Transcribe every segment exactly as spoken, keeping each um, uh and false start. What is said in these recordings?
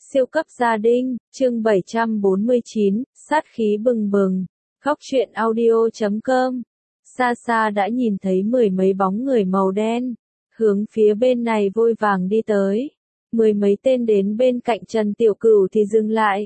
Siêu cấp gia đình, chương bảy trăm bốn mươi chín, sát khí bừng bừng. Góc truyện audio chấm com. Xa xa đã nhìn thấy mười mấy bóng người màu đen, hướng phía bên này vội vàng đi tới. Mười mấy tên đến bên cạnh Trần Tiểu Cửu thì dừng lại.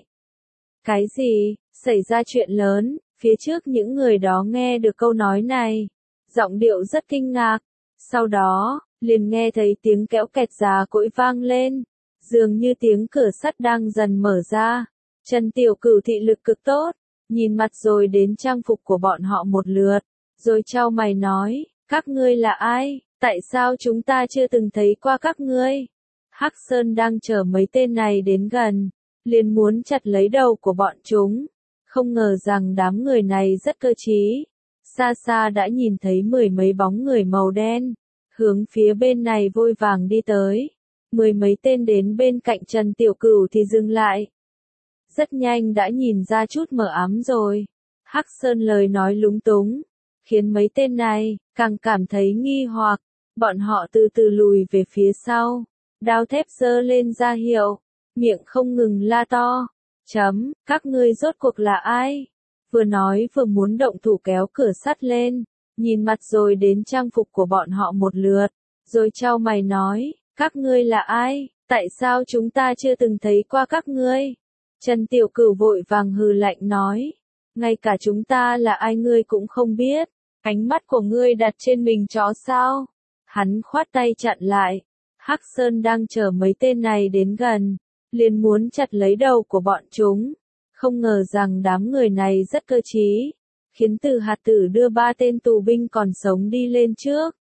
Cái gì? Xảy ra chuyện lớn, phía trước những người đó nghe được câu nói này. Giọng điệu rất kinh ngạc. Sau đó, liền nghe thấy tiếng kéo kẹt giá cỗi vang lên. Dường như tiếng cửa sắt đang dần mở ra. Trần Tiểu Cửu thị lực cực tốt, nhìn mặt rồi đến trang phục của bọn họ một lượt, rồi chau mày nói, các ngươi là ai, tại sao chúng ta chưa từng thấy qua các ngươi? Hắc Sơn đang chờ mấy tên này đến gần, liền muốn chặt lấy đầu của bọn chúng, không ngờ rằng đám người này rất cơ trí. Xa xa đã nhìn thấy mười mấy bóng người màu đen, hướng phía bên này vội vàng đi tới. Mười mấy tên đến bên cạnh Trần Tiểu Cửu thì dừng lại. Rất nhanh đã nhìn ra chút mờ ám rồi. Hắc Sơn lời nói lúng túng, khiến mấy tên này càng cảm thấy nghi hoặc. Bọn họ từ từ lùi về phía sau, đao thép giơ lên ra hiệu, miệng không ngừng la to. Chấm, các ngươi rốt cuộc là ai? Vừa nói vừa muốn động thủ kéo cửa sắt lên, nhìn mặt rồi đến trang phục của bọn họ một lượt, rồi chau mày nói. Các ngươi là ai? Tại sao chúng ta chưa từng thấy qua các ngươi? Trần Tiểu Cửu vội vàng hừ lạnh nói. Ngay cả chúng ta là ai ngươi cũng không biết. Ánh mắt của ngươi đặt trên mình chó sao? Hắn khoát tay chặn lại. Hắc Sơn đang chờ mấy tên này đến gần, liền muốn chặt lấy đầu của bọn chúng. Không ngờ rằng đám người này rất cơ trí, khiến Từ Hạt Tử đưa ba tên tù binh còn sống đi lên trước.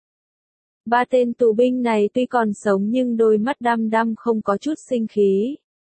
Ba tên tù binh này tuy còn sống nhưng đôi mắt đăm đăm không có chút sinh khí.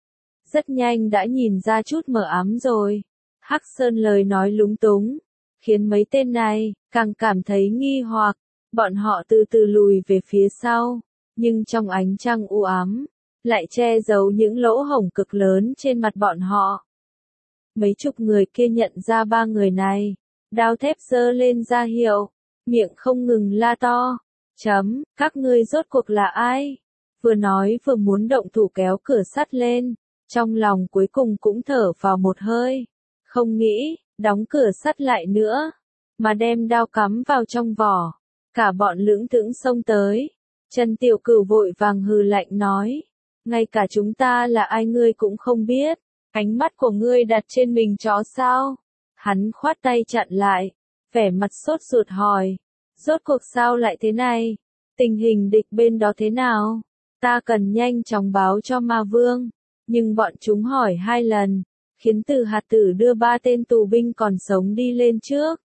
Rất nhanh đã nhìn ra chút mờ ám rồi. Hắc Sơn lời nói lúng túng, khiến mấy tên này càng cảm thấy nghi hoặc. Bọn họ từ từ lùi về phía sau, nhưng trong ánh trăng u ám, lại che giấu những lỗ hổng cực lớn trên mặt bọn họ. Mấy chục người kia nhận ra ba người này, đao thép giơ lên ra hiệu, miệng không ngừng la to. Chấm, các ngươi rốt cuộc là ai? Vừa nói vừa muốn động thủ kéo cửa sắt lên, trong lòng cuối cùng cũng thở vào một hơi. Không nghĩ, đóng cửa sắt lại nữa, mà đem đao cắm vào trong vỏ. Cả bọn lưỡng thững xông tới. Trần Tiểu Cửu vội vàng hừ lạnh nói. Ngay cả chúng ta là ai ngươi cũng không biết. Ánh mắt của ngươi đặt trên mình chó sao? Hắn khoát tay chặn lại, vẻ mặt sốt ruột hỏi. Rốt cuộc sao lại thế này? Tình hình địch bên đó thế nào? Ta cần nhanh chóng báo cho Ma Vương. Nhưng bọn chúng hỏi hai lần, khiến Từ Hạt Tử đưa ba tên tù binh còn sống đi lên trước.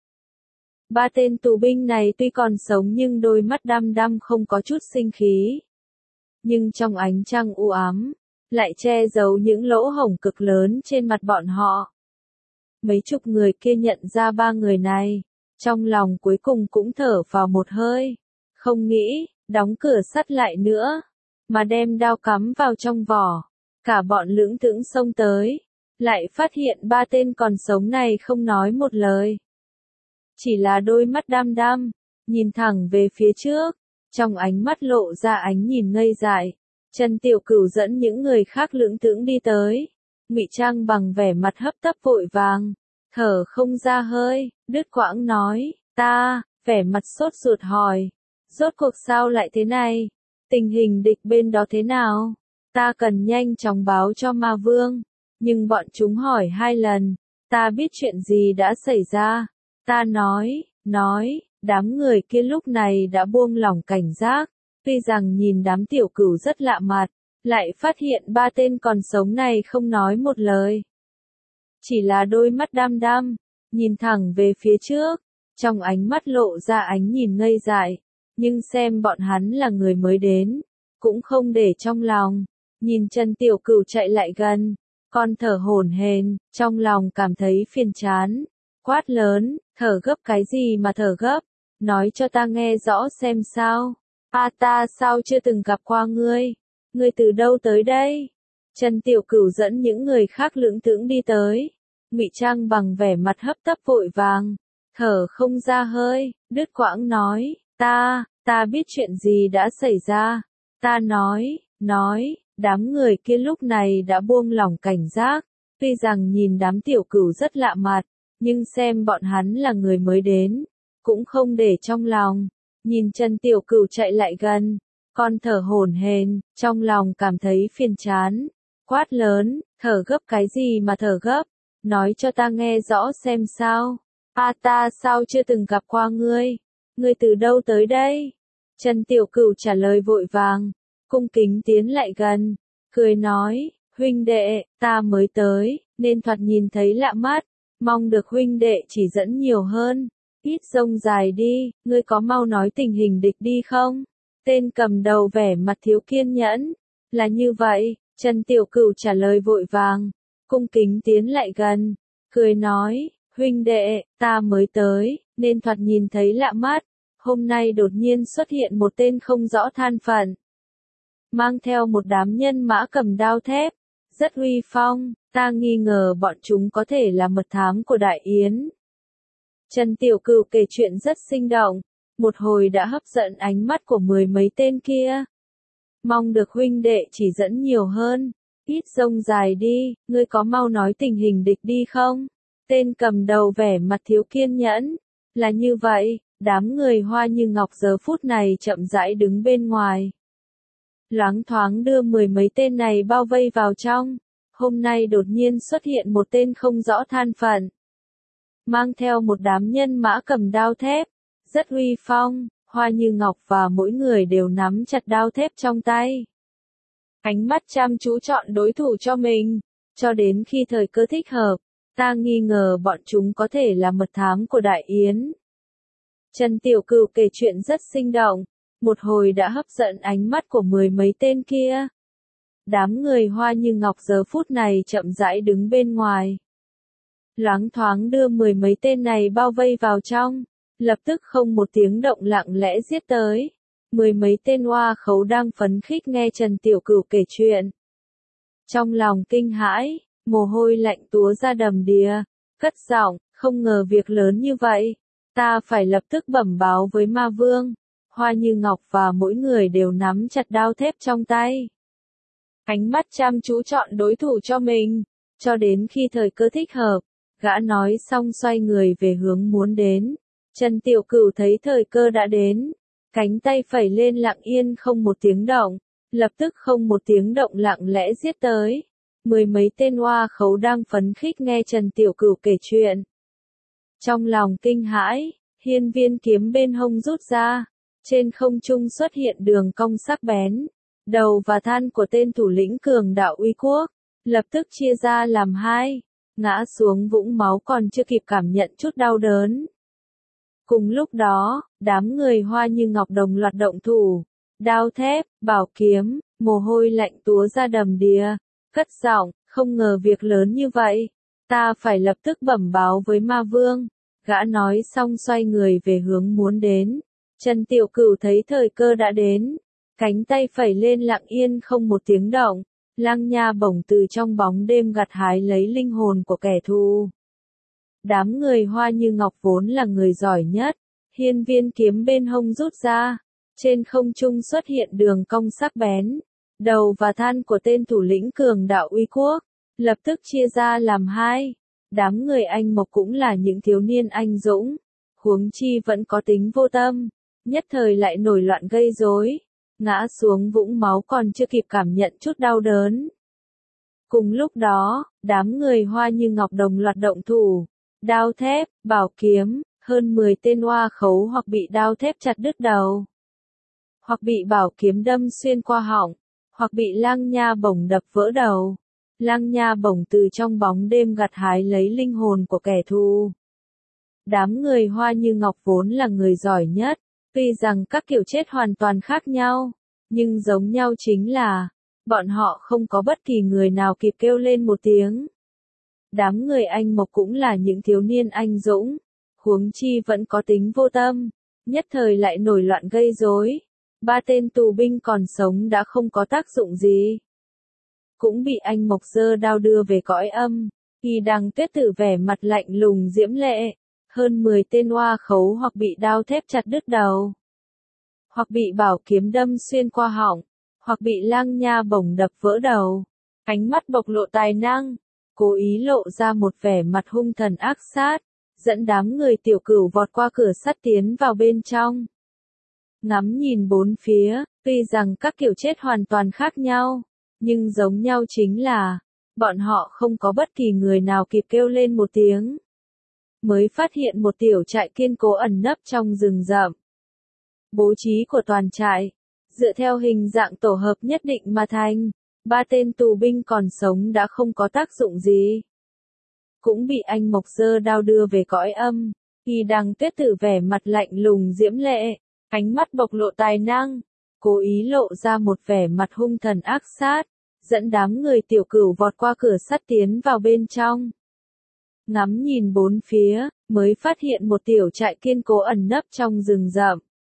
Ba tên tù binh này tuy còn sống nhưng đôi mắt đăm đăm không có chút sinh khí. Nhưng trong ánh trăng u ám, lại che giấu những lỗ hổng cực lớn trên mặt bọn họ. Mấy chục người kia nhận ra ba người này. Trong lòng cuối cùng cũng thở vào một hơi. Không nghĩ, đóng cửa sắt lại nữa, mà đem đao cắm vào trong vỏ. Cả bọn lưỡng thững xông tới, lại phát hiện ba tên còn sống này không nói một lời. Chỉ là đôi mắt đăm đăm, nhìn thẳng về phía trước, trong ánh mắt lộ ra ánh nhìn ngây dại. Trần Tiểu Cửu dẫn những người khác lưỡng thững đi tới, ngụy trang bằng vẻ mặt hấp tấp vội vàng. Thở không ra hơi, đứt quãng nói, ta, vẻ mặt sốt ruột hỏi, rốt cuộc sao lại thế này? Tình hình địch bên đó thế nào? Ta cần nhanh chóng báo cho Ma Vương, nhưng bọn chúng hỏi hai lần, ta biết chuyện gì đã xảy ra. Ta nói, nói, đám người kia lúc này đã buông lỏng cảnh giác, tuy rằng nhìn đám Tiểu Cửu rất lạ mặt, lại phát hiện ba tên còn sống này không nói một lời. Chỉ là đôi mắt đăm đăm, nhìn thẳng về phía trước, trong ánh mắt lộ ra ánh nhìn ngây dại, nhưng xem bọn hắn là người mới đến, cũng không để trong lòng. Nhìn Trần Tiểu Cửu chạy lại gần, con thở hổn hển, trong lòng cảm thấy phiền chán, quát lớn, thở gấp cái gì mà thở gấp, nói cho ta nghe rõ xem sao. A ta sao chưa từng gặp qua ngươi, ngươi từ đâu tới đây? Trần Tiểu Cửu dẫn những người khác lưỡng thững đi tới, ngụy trang bằng vẻ mặt hấp tấp vội vàng, thở không ra hơi, đứt quãng nói, ta, ta biết chuyện gì đã xảy ra, ta nói, nói, Đám người kia lúc này đã buông lỏng cảnh giác, tuy rằng nhìn đám tiểu cửu rất lạ mặt, nhưng xem bọn hắn là người mới đến, cũng không để trong lòng. Nhìn Trần Tiểu Cửu chạy lại gần, con thở hổn hển, trong lòng cảm thấy phiền chán, quát lớn, thở gấp cái gì mà thở gấp, nói cho ta nghe rõ xem sao. A ta sao chưa từng gặp qua ngươi, ngươi từ đâu tới đây? Trần Tiểu Cửu trả lời vội vàng, cung kính tiến lại gần, cười nói, huynh đệ, ta mới tới, nên thoạt nhìn thấy lạ mắt, mong được huynh đệ chỉ dẫn nhiều hơn. Ít rông dài đi, ngươi có mau nói tình hình địch đi không? Tên cầm đầu vẻ mặt thiếu kiên nhẫn. Là như vậy, Trần Tiểu Cửu trả lời vội vàng, cung kính tiến lại gần, cười nói, huynh đệ, ta mới tới, nên thoạt nhìn thấy lạ mắt, hôm nay đột nhiên xuất hiện một tên không rõ thân phận. Mang theo một đám nhân mã cầm đao thép, rất uy phong, ta nghi ngờ bọn chúng có thể là mật thám của Đại Yến. Trần Tiểu Cửu kể chuyện rất sinh động, một hồi đã hấp dẫn ánh mắt của mười mấy tên kia. Mong được huynh đệ chỉ dẫn nhiều hơn, ít rông dài đi, ngươi có mau nói tình hình địch đi không? Tên cầm đầu vẻ mặt thiếu kiên nhẫn. Là như vậy, đám người Hoa Như Ngọc giờ phút này chậm rãi đứng bên ngoài. Loáng thoáng đưa mười mấy tên này bao vây vào trong. Hôm nay đột nhiên xuất hiện một tên không rõ thân phận, mang theo một đám nhân mã cầm đao thép, rất uy phong, Hoa Như Ngọc và mỗi người đều nắm chặt đao thép trong tay. Ánh mắt chăm chú chọn đối thủ cho mình, cho đến khi thời cơ thích hợp, ta nghi ngờ bọn chúng có thể là mật thám của Đại Yến. Trần Tiểu Cửu kể chuyện rất sinh động, một hồi đã hấp dẫn ánh mắt của mười mấy tên kia. Đám người Hoa Như Ngọc giờ phút này chậm rãi đứng bên ngoài. Loáng thoáng đưa mười mấy tên này bao vây vào trong, lập tức không một tiếng động lặng lẽ giết tới. Mười mấy tên Hoa Khấu đang phấn khích nghe Trần Tiểu Cửu kể chuyện. Trong lòng kinh hãi, mồ hôi lạnh túa ra đầm đìa, cất giọng, không ngờ việc lớn như vậy, ta phải lập tức bẩm báo với Ma Vương. Hoa Như Ngọc và mỗi người đều nắm chặt đao thép trong tay. Ánh mắt chăm chú chọn đối thủ cho mình, cho đến khi thời cơ thích hợp. Gã nói xong xoay người về hướng muốn đến. Trần Tiểu Cửu thấy thời cơ đã đến, cánh tay phẩy lên lặng yên không một tiếng động, lập tức không một tiếng động lặng lẽ giết tới. Mười mấy tên Hoa Khấu đang phấn khích nghe Trần Tiểu Cửu kể chuyện. Trong lòng kinh hãi, hiên viên kiếm bên hông rút ra, trên không trung xuất hiện đường cong sắc bén, đầu và thân của tên thủ lĩnh cường đạo Uy Quốc, lập tức chia ra làm hai. Ngã xuống vũng máu còn chưa kịp cảm nhận chút đau đớn. Cùng lúc đó, đám người Hoa Như Ngọc đồng loạt động thủ, đao thép, bảo kiếm, mồ hôi lạnh túa ra đầm đìa, cất giọng, không ngờ việc lớn như vậy, ta phải lập tức bẩm báo với Ma Vương. Gã nói xong xoay người về hướng muốn đến. Trần Tiểu Cửu thấy thời cơ đã đến, cánh tay phẩy lên lặng yên không một tiếng động. Lăng Nha Bổng từ trong bóng đêm gặt hái lấy linh hồn của kẻ thù. Đám người Hoa Như Ngọc vốn là người giỏi nhất, hiên viên kiếm bên hông rút ra, trên không trung xuất hiện đường cong sắc bén, đầu và thân của tên thủ lĩnh cường đạo Uy Quốc, lập tức chia ra làm hai. Đám người Anh Mộc cũng là những thiếu niên anh dũng, huống chi vẫn có tính vô tâm, nhất thời lại nổi loạn gây rối. Ngã xuống vũng máu còn chưa kịp cảm nhận chút đau đớn. Cùng lúc đó, đám người Hoa Như Ngọc đồng loạt động thủ, đao thép, bảo kiếm, hơn mười tên Hoa Khấu hoặc bị đao thép chặt đứt đầu, hoặc bị bảo kiếm đâm xuyên qua họng, hoặc bị Lăng Nha Bổng đập vỡ đầu. Lăng Nha Bổng từ trong bóng đêm gặt hái lấy linh hồn của kẻ thù. Đám người Hoa Như Ngọc vốn là người giỏi nhất. Tuy rằng các kiểu chết hoàn toàn khác nhau, nhưng giống nhau chính là, bọn họ không có bất kỳ người nào kịp kêu lên một tiếng. Đám người Anh Mộc cũng là những thiếu niên anh dũng, huống chi vẫn có tính vô tâm, nhất thời lại nổi loạn gây rối. Ba tên tù binh còn sống đã không có tác dụng gì, cũng bị Anh Mộc giơ đao đưa về cõi âm. Kỳ Đằng Tuyết Tử vẻ mặt lạnh lùng diễm lệ. Hơn mười tên Hoa Khấu hoặc bị đao thép chặt đứt đầu, hoặc bị bảo kiếm đâm xuyên qua họng, hoặc bị Lang Nha Bổng đập vỡ đầu. Ánh mắt bộc lộ tài năng, cố ý lộ ra một vẻ mặt hung thần ác sát, dẫn đám người Tiểu Cửu vọt qua cửa sắt tiến vào bên trong. Ngắm nhìn bốn phía, tuy rằng các kiểu chết hoàn toàn khác nhau, nhưng giống nhau chính là, bọn họ không có bất kỳ người nào kịp kêu lên một tiếng. Mới phát hiện một tiểu trại kiên cố ẩn nấp trong rừng rậm. Bố trí của toàn trại, dựa theo hình dạng tổ hợp nhất định mà thành, ba tên tù binh còn sống đã không có tác dụng gì. Cũng bị anh Mộc giơ đao đưa về cõi âm, Y Đằng Tuyết Tử vẻ mặt lạnh lùng diễm lệ, ánh mắt bộc lộ tài năng, cố ý lộ ra một vẻ mặt hung thần ác sát, dẫn đám người Tiểu Cửu vọt qua cửa sắt tiến vào bên trong. Ngắm nhìn bốn phía, mới phát hiện một tiểu trại kiên cố ẩn nấp trong rừng rậm.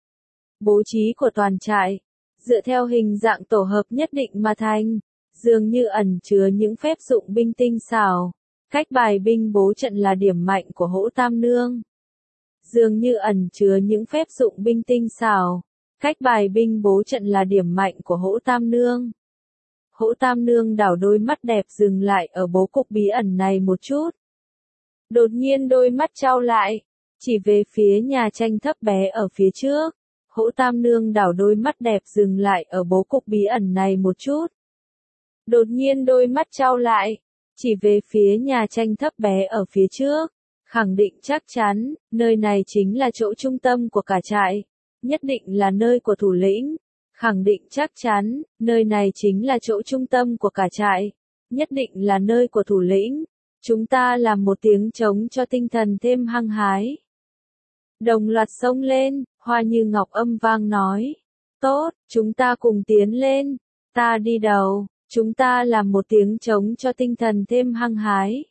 Bố trí của toàn trại, dựa theo hình dạng tổ hợp nhất định mà thành, dường như ẩn chứa những phép dụng binh tinh xảo. Cách bài binh bố trận là điểm mạnh của Hỗ Tam Nương. Dường như ẩn chứa những phép dụng binh tinh xảo. Cách bài binh bố trận là điểm mạnh của Hỗ Tam Nương. Hỗ Tam Nương đảo đôi mắt đẹp dừng lại ở bố cục bí ẩn này một chút. Đột nhiên đôi mắt trao lại, chỉ về phía nhà tranh thấp bé ở phía trước. Hỗ Tam Nương đảo đôi mắt đẹp dừng lại ở bố cục bí ẩn này một chút. Đột nhiên đôi mắt trao lại, chỉ về phía nhà tranh thấp bé ở phía trước, khẳng định chắc chắn, nơi này chính là chỗ trung tâm của cả trại, nhất định là nơi của thủ lĩnh, khẳng định chắc chắn, nơi này chính là chỗ trung tâm của cả trại, nhất định là nơi của thủ lĩnh, chúng ta làm một tiếng trống cho tinh thần thêm hăng hái. Đồng loạt xông lên, Hoa Như Ngọc âm vang nói, tốt, chúng ta cùng tiến lên, ta đi đầu. Chúng ta làm một tiếng trống cho tinh thần thêm hăng hái.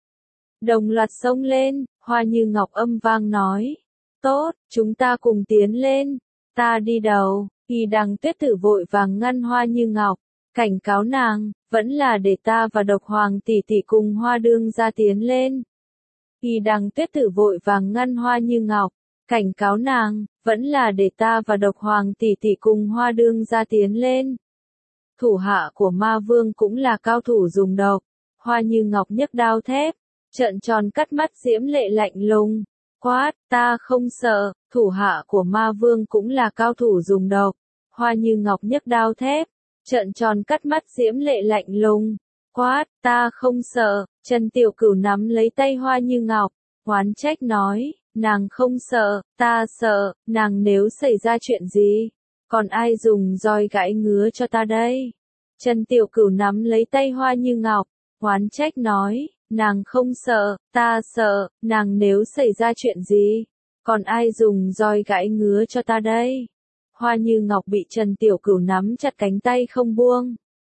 Đồng loạt xông lên, Hoa Như Ngọc âm vang nói. Tốt, chúng ta cùng tiến lên. Ta đi đầu. Y Đằng Tuyết Tử vội vàng ngăn Hoa Như Ngọc, cảnh cáo nàng, vẫn là để ta và Độc Hoàng tỷ tỷ cùng Hoa Đương gia tiến lên. Y Đằng Tuyết Tử vội vàng ngăn Hoa Như Ngọc, cảnh cáo nàng, vẫn là để ta và Độc Hoàng tỷ tỷ cùng Hoa Đương gia tiến lên. Thủ hạ của ma vương cũng là cao thủ dùng độc. Hoa Như Ngọc nhấc đao thép, trợn tròn cắt mắt diễm lệ lạnh lùng, quát, ta không sợ. Thủ hạ của ma vương cũng là cao thủ dùng độc. Hoa Như Ngọc nhấc đao thép, trợn tròn cắt mắt diễm lệ lạnh lùng, quát, ta không sợ. Trần Tiểu Cửu nắm lấy tay Hoa Như Ngọc, oán trách nói, nàng không sợ, ta sợ, nàng nếu xảy ra chuyện gì, còn ai dùng roi gãi ngứa cho ta đây? Trần Tiểu Cửu nắm lấy tay Hoa Như Ngọc, oán trách nói, nàng không sợ, ta sợ, nàng nếu xảy ra chuyện gì, còn ai dùng roi gãi ngứa cho ta đây? Hoa Như Ngọc bị Trần Tiểu Cửu nắm chặt cánh tay không buông.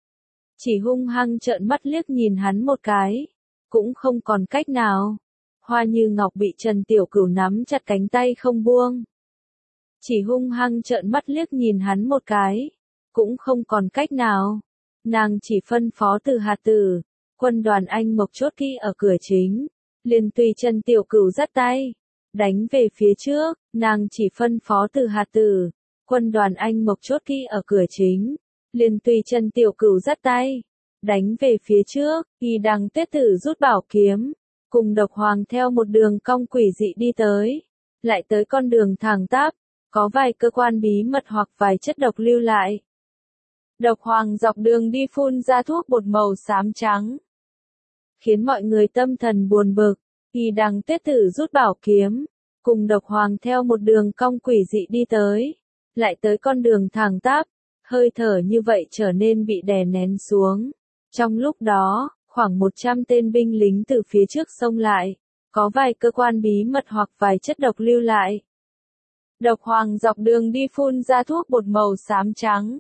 Chỉ hung hăng trợn mắt liếc nhìn hắn một cái, cũng không còn cách nào. Hoa Như Ngọc bị Trần Tiểu Cửu nắm chặt cánh tay không buông. Chỉ hung hăng trợn mắt liếc nhìn hắn một cái, cũng không còn cách nào. Nàng chỉ phân phó Từ Hạt Tử, quân đoàn Anh Mộc chốt kỹ ở cửa chính, liền tùy Trần Tiểu Cửu dắt tay, đánh về phía trước. Nàng chỉ phân phó Từ Hạt Tử, quân đoàn Anh Mộc chốt kỹ ở cửa chính, liền tùy Trần Tiểu Cửu dắt tay, đánh về phía trước. Y Đằng Tuyết Tử rút bảo kiếm, cùng Độc Hoàng theo một đường cong quỷ dị đi tới, lại tới con đường thẳng tắp, có vài cơ quan bí mật hoặc vài chất độc lưu lại. Độc Hoàng dọc đường đi phun ra thuốc bột màu xám trắng, khiến mọi người tâm thần buồn bực. Y Đằng Tuyết Tử rút bảo kiếm, cùng Độc Hoàng theo một đường cong quỷ dị đi tới, lại tới con đường thẳng tắp, hơi thở như vậy trở nên bị đè nén xuống. Trong lúc đó, khoảng một trăm tên binh lính từ phía trước xông lại, có vài cơ quan bí mật hoặc vài chất độc lưu lại. Độc Hoàng dọc đường đi phun ra thuốc bột màu xám trắng,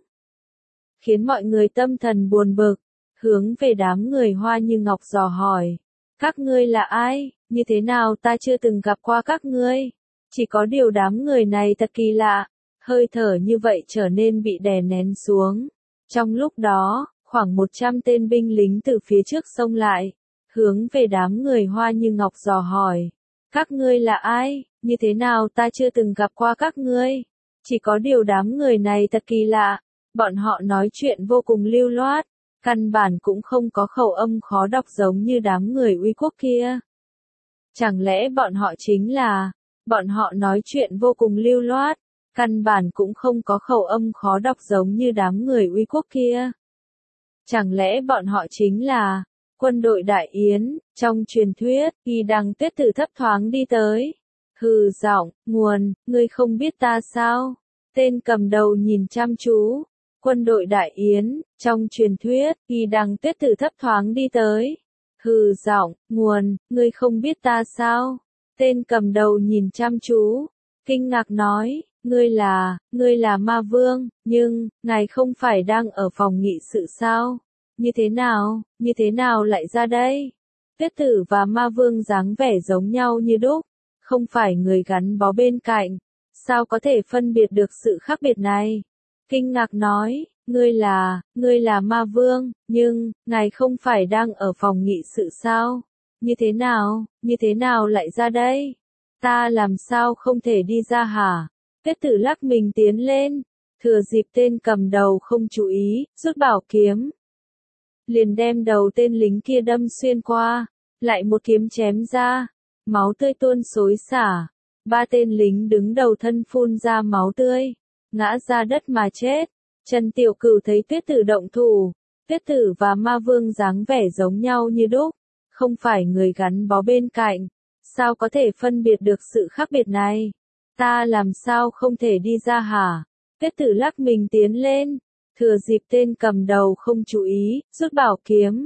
khiến mọi người tâm thần buồn bực, hướng về đám người Hoa Như Ngọc dò hỏi, các ngươi là ai, như thế nào ta chưa từng gặp qua các ngươi, chỉ có điều đám người này thật kỳ lạ, hơi thở như vậy trở nên bị đè nén xuống. Trong lúc đó, khoảng một trăm tên binh lính từ phía trước xông lại, hướng về đám người Hoa Như Ngọc dò hỏi, các ngươi là ai, như thế nào ta chưa từng gặp qua các ngươi, chỉ có điều đám người này thật kỳ lạ, Bọn họ nói chuyện vô cùng lưu loát, căn bản cũng không có khẩu âm khó đọc giống như đám người Uy Quốc kia. Chẳng lẽ bọn họ chính là, bọn họ nói chuyện vô cùng lưu loát, căn bản cũng không có khẩu âm khó đọc giống như đám người Uy Quốc kia. Chẳng lẽ bọn họ chính là, quân đội Đại Yến, trong truyền thuyết, Y Đăng Tuyết Tử thấp thoáng đi tới. Hừ giọng, nguồn, ngươi không biết ta sao? Tên cầm đầu nhìn chăm chú. Quân đội Đại Yến, trong truyền thuyết, Y Đăng Tuyết Tử thấp thoáng đi tới. Hừ giọng, nguồn, ngươi không biết ta sao? Tên cầm đầu nhìn chăm chú. Kinh ngạc nói, ngươi là, ngươi là ma vương, nhưng, ngài không phải đang ở phòng nghị sự sao? Như thế nào, như thế nào lại ra đây? Tuyết Tử và ma vương dáng vẻ giống nhau như đúc, không phải người gắn bó bên cạnh, sao có thể phân biệt được sự khác biệt này? Kinh ngạc nói, ngươi là, ngươi là ma vương, nhưng, ngài không phải đang ở phòng nghị sự sao? Như thế nào, như thế nào lại ra đây? Ta làm sao không thể đi ra hả? Tuyết Tử lắc mình tiến lên, thừa dịp tên cầm đầu không chú ý, rút bảo kiếm. Liền đem đầu tên lính kia đâm xuyên qua, lại một kiếm chém ra, máu tươi tuôn xối xả. Ba tên lính đứng đầu thân phun ra máu tươi, ngã ra đất mà chết. Trần Tiểu Cửu thấy Tuyết Tử động thủ, Tuyết Tử và ma vương dáng vẻ giống nhau như đúc, không phải người gắn bó bên cạnh, sao có thể phân biệt được sự khác biệt này? Ta làm sao không thể đi ra hả? Tuyết Tử lắc mình tiến lên, thừa dịp tên cầm đầu không chú ý, rút bảo kiếm.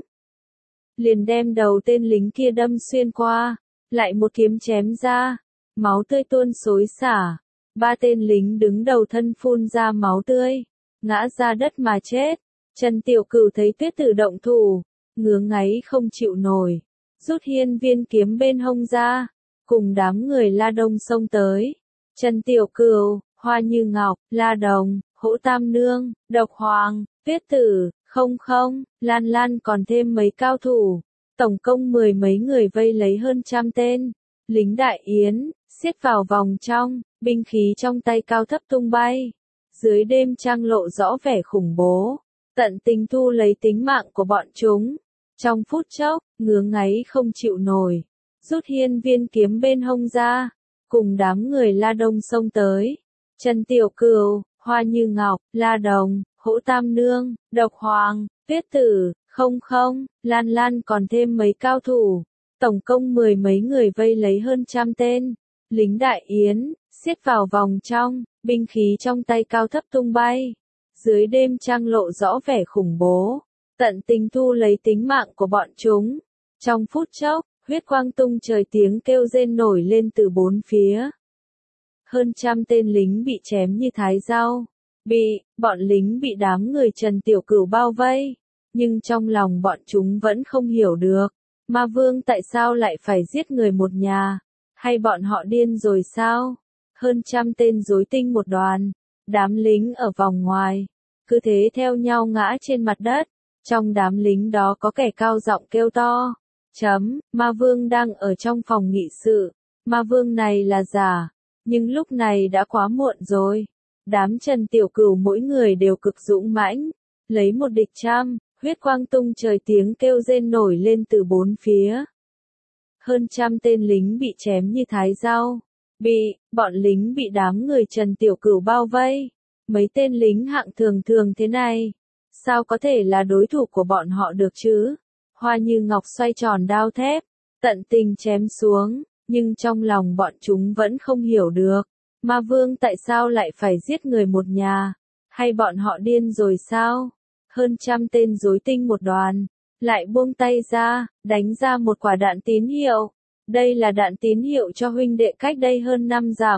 Liền đem đầu tên lính kia đâm xuyên qua, lại một kiếm chém ra, máu tươi tuôn xối xả. Ba tên lính đứng đầu thân phun ra máu tươi, ngã ra đất mà chết. Trần Tiểu Cửu thấy Tuyết Tử động thủ, ngứa ngáy không chịu nổi, rút hiên viên kiếm bên hông ra, cùng đám người La Đông xông tới. Trần Tiểu Cửu, Hoa Như Ngọc, La Đồng, Hỗ Tam Nương, Độc Hoàng, Tuyết Tử, không không, Lan Lan còn thêm mấy cao thủ, tổng cộng mười mấy người vây lấy hơn trăm tên lính Đại Yến, xiết vào vòng trong, binh khí trong tay cao thấp tung bay. Dưới đêm trăng lộ rõ vẻ khủng bố, tận tình thu lấy tính mạng của bọn chúng. Trong phút chốc, ngứa ngáy không chịu nổi, rút hiên viên kiếm bên hông ra, cùng đám người La Đông xông tới. Trần Tiểu Cửu, Hoa Như Ngọc, La Đồng, Hỗ Tam Nương, Độc Hoàng, Tuyết Tử, không không, Lan Lan còn thêm mấy cao thủ, tổng cộng mười mấy người vây lấy hơn trăm tên lính Đại Yến, xiết vào vòng trong, binh khí trong tay cao thấp tung bay. Dưới đêm trăng lộ rõ vẻ khủng bố, tận tình thu lấy tính mạng của bọn chúng. Trong phút chốc, huyết quang tung trời, tiếng kêu rên nổi lên từ bốn phía. Hơn trăm tên lính bị chém như thái rau. Bị, bọn lính bị đám người Trần Tiểu Cửu bao vây. Nhưng trong lòng bọn chúng vẫn không hiểu được, ma vương tại sao lại phải giết người một nhà? Hay bọn họ điên rồi sao? Hơn trăm tên rối tinh một đoàn, đám lính ở vòng ngoài, cứ thế theo nhau ngã trên mặt đất. Trong đám lính đó có kẻ cao giọng kêu to, chấm, ma vương đang ở trong phòng nghị sự, ma vương này là giả, nhưng lúc này đã quá muộn rồi. Đám Trần Tiểu Cửu mỗi người đều cực dũng mãnh, lấy một địch trăm, huyết quang tung trời, tiếng kêu rên nổi lên từ bốn phía. Hơn trăm tên lính bị chém như thái rau. Bị, bọn lính bị đám người Trần Tiểu Cửu bao vây. Mấy tên lính hạng thường thường thế này, sao có thể là đối thủ của bọn họ được chứ? Hoa Như Ngọc xoay tròn đao thép, tận tình chém xuống, nhưng trong lòng bọn chúng vẫn không hiểu được, ma vương tại sao lại phải giết người một nhà? Hay bọn họ điên rồi sao? Hơn trăm tên rối tinh một đoàn, lại buông tay ra, đánh ra một quả đạn tín hiệu. Đây là đạn tín hiệu cho huynh đệ cách đây hơn năm dặm.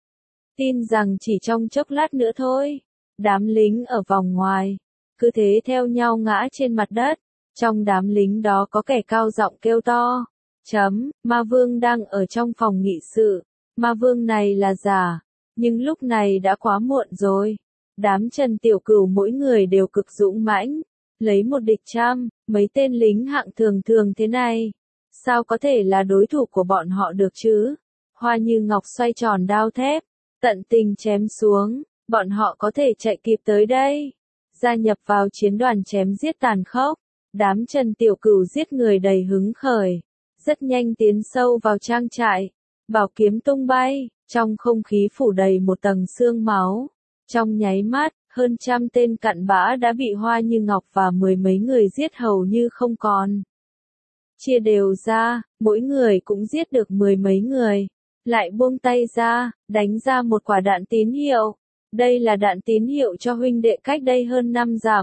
Tin rằng chỉ trong chốc lát nữa thôi, đám lính ở vòng ngoài, cứ thế theo nhau ngã trên mặt đất. Trong đám lính đó có kẻ cao giọng kêu to, chấm, ma vương đang ở trong phòng nghị sự, ma vương này là giả, nhưng lúc này đã quá muộn rồi. Đám Trần Tiểu Cửu mỗi người đều cực dũng mãnh, lấy một địch trăm, mấy tên lính hạng thường thường thế này, sao có thể là đối thủ của bọn họ được chứ? Hoa Như Ngọc xoay tròn đao thép, tận tình chém xuống, bọn họ có thể chạy kịp tới đây. gia nhập vào chiến đoàn chém giết tàn khốc. Đám Trần Tiểu Cửu giết người đầy hứng khởi, rất nhanh tiến sâu vào trang trại, bảo kiếm tung bay, trong không khí phủ đầy một tầng sương máu. Trong nháy mắt, hơn trăm tên cặn bã đã bị Hoa Như Ngọc và mười mấy người giết hầu như không còn. Chia đều ra, mỗi người cũng giết được mười mấy người, lại buông tay ra, đánh ra một quả đạn tín hiệu. Đây là đạn tín hiệu cho huynh đệ cách đây hơn năm dặm.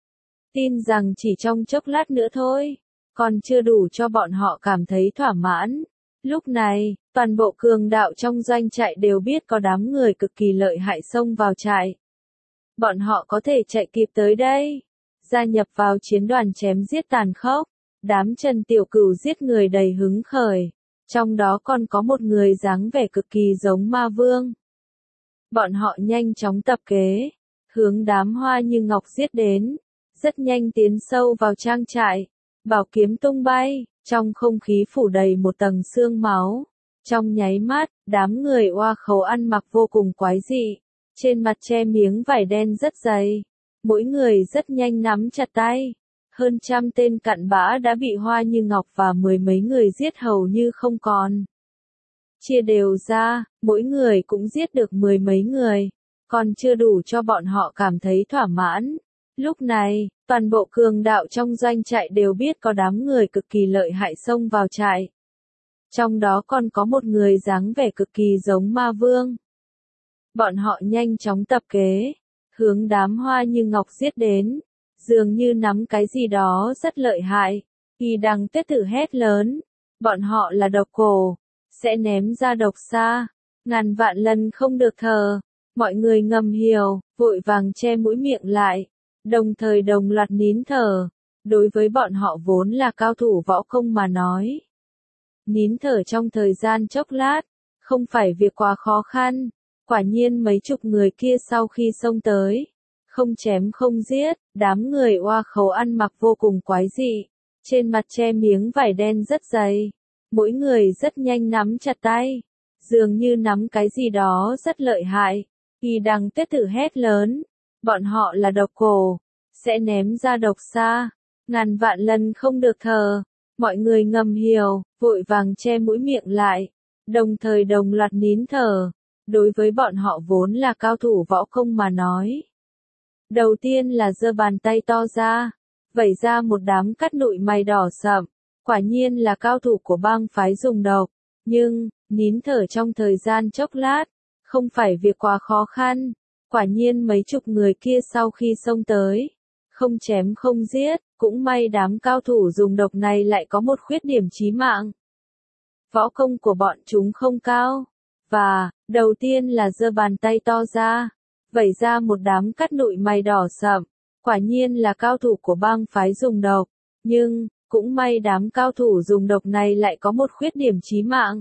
Tin rằng chỉ trong chốc lát nữa thôi, còn chưa đủ cho bọn họ cảm thấy thỏa mãn. Lúc này, toàn bộ cường đạo trong doanh trại đều biết có đám người cực kỳ lợi hại xông vào trại. Bọn họ có thể chạy kịp tới đây, gia nhập vào chiến đoàn chém giết tàn khốc. Đám Trần Tiểu Cửu giết người đầy hứng khởi, trong đó còn có một người dáng vẻ cực kỳ giống ma vương. Bọn họ nhanh chóng tập kế, hướng đám Hoa Như Ngọc giết đến, rất nhanh tiến sâu vào trang trại, bảo kiếm tung bay, trong không khí phủ đầy một tầng sương máu. Trong nháy mắt, đám người oa khấu ăn mặc vô cùng quái dị, trên mặt che miếng vải đen rất dày, mỗi người rất nhanh nắm chặt tay. Hơn trăm tên cặn bã đã bị Hoa Như Ngọc và mười mấy người giết hầu như không còn. Chia đều ra, mỗi người cũng giết được mười mấy người, còn chưa đủ cho bọn họ cảm thấy thỏa mãn. Lúc này, toàn bộ cường đạo trong doanh trại đều biết có đám người cực kỳ lợi hại xông vào trại. Trong đó còn có một người dáng vẻ cực kỳ giống ma vương. Bọn họ nhanh chóng tập kế, hướng đám Hoa Như Ngọc giết đến, dường như nắm cái gì đó rất lợi hại. Y Đằng Tuyết Tử hét lớn, bọn họ là độc cổ, sẽ ném ra độc xa, ngàn vạn lần không được thờ. Mọi người ngầm hiểu, vội vàng che mũi miệng lại, đồng thời đồng loạt nín thở. Đối với bọn họ vốn là cao thủ võ công mà nói, nín thở trong thời gian chốc lát, không phải việc quá khó khăn. Quả nhiên mấy chục người kia sau khi xông tới, không chém không giết, đám người oa khấu ăn mặc vô cùng quái dị, trên mặt che miếng vải đen rất dày, mỗi người rất nhanh nắm chặt tay, dường như nắm cái gì đó rất lợi hại. Y Đằng Tuyết Tử hét lớn, bọn họ là độc cổ, sẽ ném ra độc xa, ngàn vạn lần không được thờ. Mọi người ngầm hiểu, vội vàng che mũi miệng lại, đồng thời đồng loạt nín thở. Đối với bọn họ vốn là cao thủ võ công mà nói, đầu tiên là giơ bàn tay to ra, vẩy ra một đám cát nụi mày đỏ sậm, quả nhiên là cao thủ của bang phái dùng độc. Nhưng, nín thở trong thời gian chốc lát, không phải việc quá khó khăn. Quả nhiên mấy chục người kia sau khi xông tới, không chém không giết, cũng may đám cao thủ dùng độc này lại có một khuyết điểm chí mạng. Võ công của bọn chúng không cao, và, đầu tiên là giơ bàn tay to ra, vẩy ra một đám cát nụi mày đỏ sậm, quả nhiên là cao thủ của bang phái dùng độc. Nhưng, cũng may đám cao thủ dùng độc này lại có một khuyết điểm chí mạng.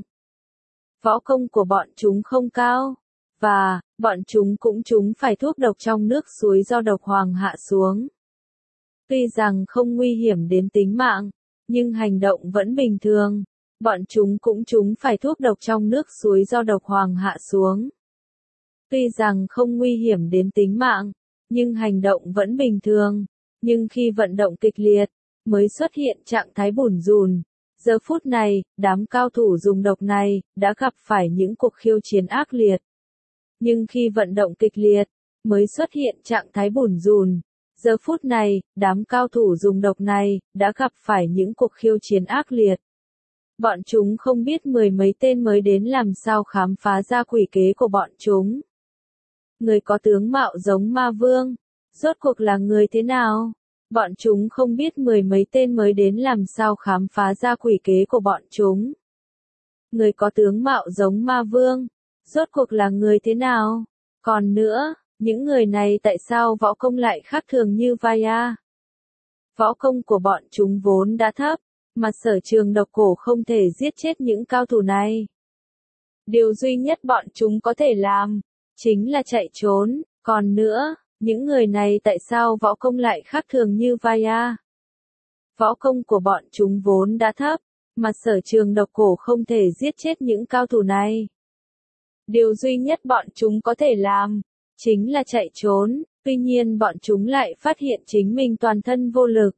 Võ công của bọn chúng không cao, và, bọn chúng cũng trúng phải thuốc độc trong nước suối do độc hoàng hạ xuống. Tuy rằng không nguy hiểm đến tính mạng, nhưng hành động vẫn bình thường. Bọn chúng cũng trúng phải thuốc độc trong nước suối do độc hoàng hạ xuống. Tuy rằng không nguy hiểm đến tính mạng, nhưng hành động vẫn bình thường. Nhưng khi vận động kịch liệt, mới xuất hiện trạng thái bủn rủn. Giờ phút này, đám cao thủ dùng độc này, đã gặp phải những cuộc khiêu chiến ác liệt. Nhưng khi vận động kịch liệt, mới xuất hiện trạng thái bủn rủn. Giờ phút này, đám cao thủ dùng độc này, đã gặp phải những cuộc khiêu chiến ác liệt. Bọn chúng không biết mười mấy tên mới đến làm sao khám phá ra quỷ kế của bọn chúng. Người có tướng mạo giống ma vương, rốt cuộc là người thế nào? Bọn chúng không biết mười mấy tên mới đến làm sao khám phá ra quỷ kế của bọn chúng. Người có tướng mạo giống ma vương, rốt cuộc là người thế nào? Còn nữa, những người này tại sao võ công lại khác thường như vai a? Võ công của bọn chúng vốn đã thấp, mà Sở Trường độc cổ không thể giết chết những cao thủ này. Điều duy nhất bọn chúng có thể làm, chính là chạy trốn. Còn nữa, những người này tại sao võ công lại khác thường như vai a? Võ công của bọn chúng vốn đã thấp, mà Sở Trường độc cổ không thể giết chết những cao thủ này. Điều duy nhất bọn chúng có thể làm, chính là chạy trốn. Tuy nhiên bọn chúng lại phát hiện chính mình toàn thân vô lực.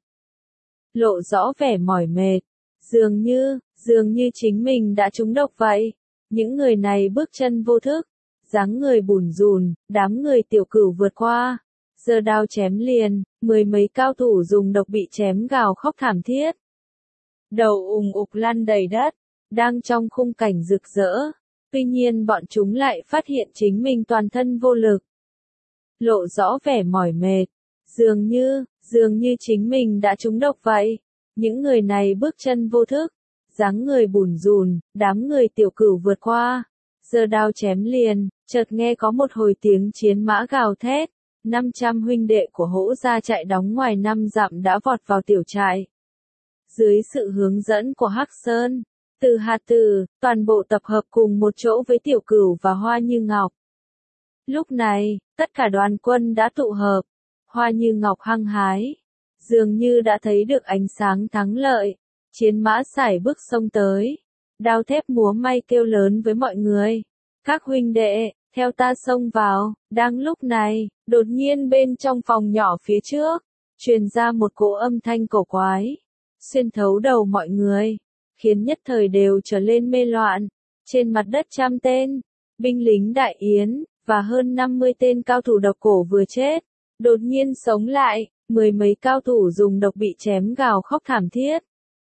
Lộ rõ vẻ mỏi mệt. Dường như, dường như chính mình đã trúng độc vậy. Những người này bước chân vô thức. Dáng người bủn rủn, đám người tiểu cửu vượt qua. Giơ đao chém liền, mười mấy cao thủ dùng độc bị chém gào khóc thảm thiết. Đầu ùng ục lăn đầy đất, đang trong khung cảnh rực rỡ. Tuy nhiên bọn chúng lại phát hiện chính mình toàn thân vô lực. Lộ rõ vẻ mỏi mệt. Dường như, dường như chính mình đã trúng độc vậy. Những người này bước chân vô thức. Dáng người bủn rủn, đám người tiểu cửu vượt qua. Giơ đao chém liền, chợt nghe có một hồi tiếng chiến mã gào thét. năm trăm huynh đệ của Hỗ gia chạy đóng ngoài năm dặm đã vọt vào tiểu trại. Dưới sự hướng dẫn của Hắc Sơn, Từ Hạt Tử, toàn bộ tập hợp cùng một chỗ với tiểu cửu và Hoa Như Ngọc. Lúc này, tất cả đoàn quân đã tụ hợp. Hoa Như Ngọc hăng hái. Dường như đã thấy được ánh sáng thắng lợi. Chiến mã sải bước xông tới. Đao thép múa may kêu lớn với mọi người. Các huynh đệ, theo ta xông vào. Đang lúc này, đột nhiên bên trong phòng nhỏ phía trước, truyền ra một cỗ âm thanh cổ quái. Xuyên thấu đầu mọi người. Khiến nhất thời đều trở lên mê loạn. Trên mặt đất trăm tên, binh lính đại yến, và hơn năm mươi tên cao thủ độc cổ vừa chết. Đột nhiên sống lại, mười mấy cao thủ dùng độc bị chém gào khóc thảm thiết.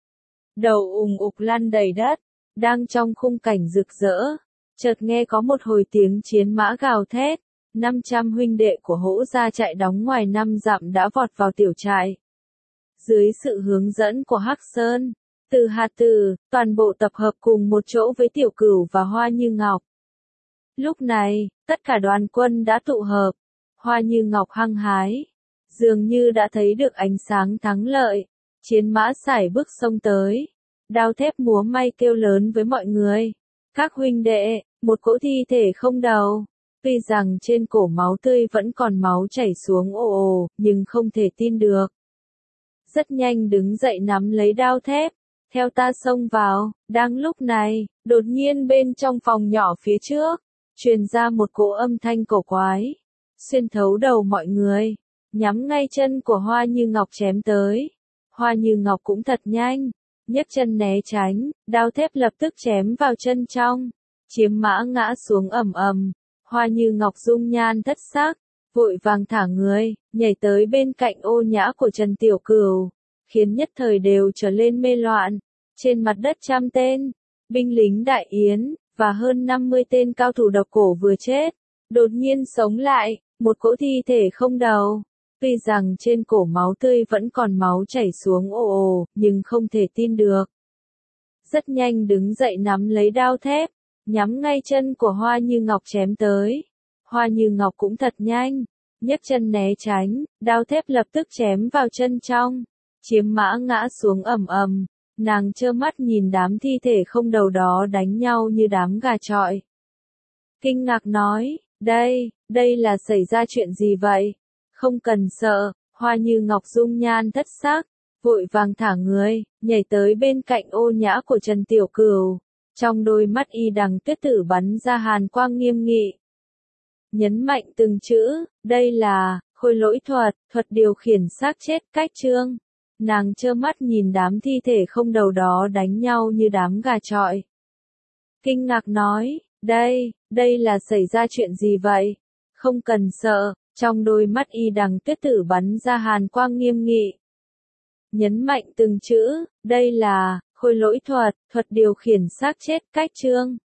Đầu ùng ục lăn đầy đất, đang trong khung cảnh rực rỡ. Chợt nghe có một hồi tiếng chiến mã gào thét. năm trăm huynh đệ của Hỗ gia chạy đóng ngoài năm dặm đã vọt vào tiểu trại. Dưới sự hướng dẫn của Hắc Sơn, Từ Hạt Tử, toàn bộ tập hợp cùng một chỗ với tiểu cửu và Hoa Như Ngọc. Lúc này, tất cả đoàn quân đã tụ hợp. Hoa Như Ngọc hăng hái. Dường như đã thấy được ánh sáng thắng lợi. Chiến mã sải bước xông tới. Đao thép múa may kêu lớn với mọi người. Các huynh đệ, một cỗ thi thể không đầu. Tuy rằng trên cổ máu tươi vẫn còn máu chảy xuống ồ ồ, nhưng không thể tin được. Rất nhanh đứng dậy nắm lấy đao thép. Theo ta xông vào. Đang lúc này, đột nhiên bên trong phòng nhỏ phía trước, truyền ra một cỗ âm thanh cổ quái. Xuyên thấu đầu mọi người. Nhắm ngay chân của Hoa Như Ngọc chém tới. Hoa Như Ngọc cũng thật nhanh. Nhấc chân né tránh, đao thép lập tức chém vào chân trong. Chiếm mã ngã xuống ầm ầm. Hoa Như Ngọc dung nhan thất sắc, vội vàng thả người, nhảy tới bên cạnh Ô Nhã của Trần Tiểu Cửu. Khiến nhất thời đều trở lên mê loạn. Trên mặt đất trăm tên, binh lính đại yến, và hơn năm mươi tên cao thủ độc cổ vừa chết. Đột nhiên sống lại, một cỗ thi thể không đầu. Tuy rằng trên cổ máu tươi vẫn còn máu chảy xuống ồ ồ, nhưng không thể tin được. Rất nhanh đứng dậy nắm lấy đao thép, nhắm ngay chân của Hoa Như Ngọc chém tới. Hoa Như Ngọc cũng thật nhanh, nhấc chân né tránh, đao thép lập tức chém vào chân trong. Chiếm mã ngã xuống ầm ầm, nàng trơ mắt nhìn đám thi thể không đầu đó đánh nhau như đám gà chọi. Kinh ngạc nói, đây, đây là xảy ra chuyện gì vậy? Không cần sợ, Hoa Như Ngọc dung nhan thất sắc, vội vàng thả người, nhảy tới bên cạnh Ô Nhã của Trần Tiểu Cửu. Trong đôi mắt y đằng tuyết tử bắn ra hàn quang nghiêm nghị. Nhấn mạnh từng chữ, đây là, khôi lỗi thuật, thuật điều khiển xác chết cách chương. Nàng trơ mắt nhìn đám thi thể không đầu đó đánh nhau như đám gà chọi. Kinh ngạc nói, đây, đây là xảy ra chuyện gì vậy? Không cần sợ, trong đôi mắt y đằng tuyết tử bắn ra hàn quang nghiêm nghị. Nhấn mạnh từng chữ, đây là, khôi lỗi thuật, thuật điều khiển xác chết cách chương.